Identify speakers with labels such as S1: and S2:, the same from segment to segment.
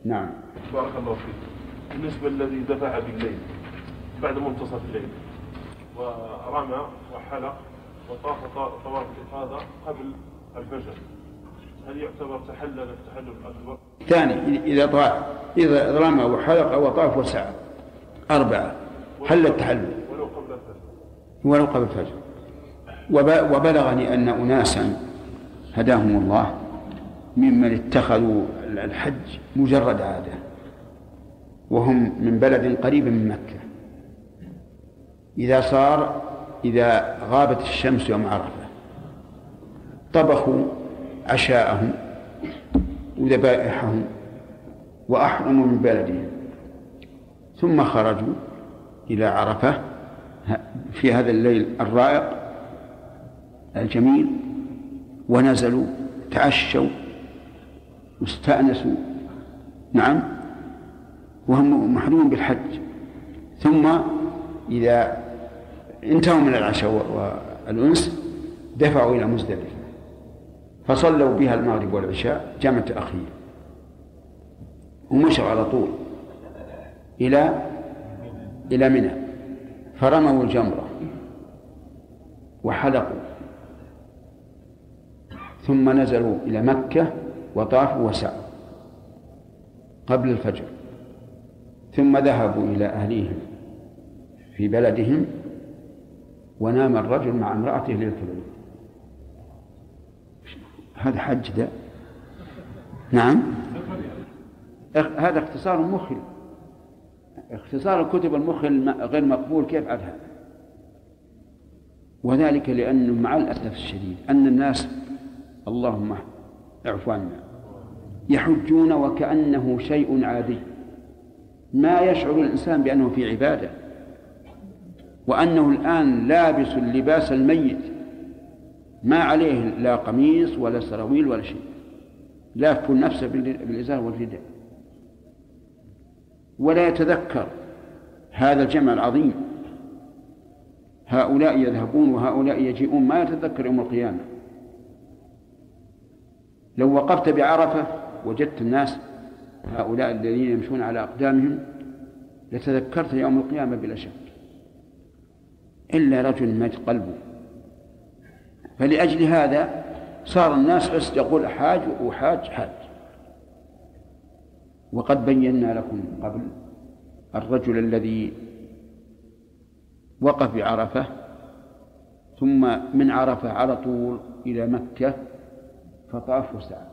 S1: نعم.
S2: بارك الله فيك. بالنسبة الذي دفع بالليل بعد منتصف الليل ورمى وحلق وطاف طواف الإفاضة قبل الفجر، هل يعتبر تحلل التحلل الأكبر؟
S1: ثاني، إذا رمى وحلق وطاف وسعى 4 حل التحلل ولو قبل الفجر. وبلغني أن أناسا هداهم الله ممن اتخذوا الحج مجرد عادة، وهم من بلد قريب من مكة، إذا غابت الشمس يوم عرفة طبخوا عشاءهم وذبائحهم وأحرموا من بلدهم، ثم خرجوا إلى عرفة في هذا الليل الرائق الجميل، ونزلوا تعشوا واستأنسوا، نعم، وهم محرومون بالحج. ثم إذا انتهوا من العشاء والأنس دفعوا إلى مزدلفة فصلوا بها المغرب والعشاء جمع تأخير، ومشوا على طول إلى منى، فرموا الجمرة وحلقوا، ثم نزلوا إلى مكة وطافوا وسعوا قبل الفجر، ثم ذهبوا إلى أهليهم في بلدهم، ونام الرجل مع امرأته ليلة العيد. هذا حج ده؟ نعم، هذا اختصار مخل، اختصار الكتب المخل غير مقبول. كيف عاد هذا؟ وذلك لأنه مع الأسف الشديد أن الناس، اللهم اعفو عنا، يحجون وكأنه شيء عادي، ما يشعر الإنسان بأنه في عبادة، وأنه الآن لابس اللباس الميت، ما عليه لا قميص ولا سراويل ولا شيء، لاف نفسه بالإزار والرداء، ولا يتذكر هذا الجمع العظيم. هؤلاء يذهبون وهؤلاء يجيئون، ما يتذكر يوم القيامة. لو وقفت بعرفة وجدت الناس هؤلاء الذين يمشون على أقدامهم لتذكرت يوم القيامة بلا شك، إلا رجل مات قلبه. فلأجل هذا صار الناس بس يقول حاج وحاج حاج. وقد بينا لكم قبل الرجل الذي وقف بعرفة ثم من عرفة على طول إلى مكة فطاف وسعى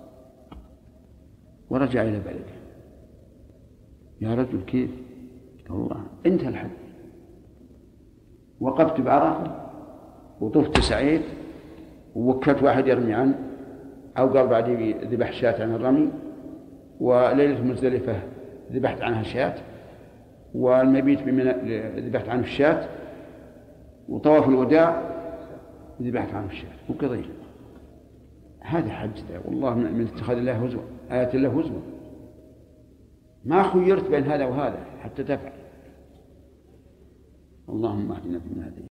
S1: ورجع إلى بلده. يا رجل كيف؟ والله انتهى الحج، وقفت بعرفة وطفت سعيت ووكلت واحد يرمي عنه، أو قال بعدي ذبح شاة عن الرمي، وليلة مزدلفة ذبحت عنها شاة، والمبيت بمنى ذبحت عنه الشاة، وطواف الوداع ذبحت عنه الشاة وقضيت. هذا حج ده والله من اتخاذ الله هزوا، آيات الله هزوا. ما خيرت بين هذا وهذا حتى تفعل. اللهم اهدنا فيمن هديت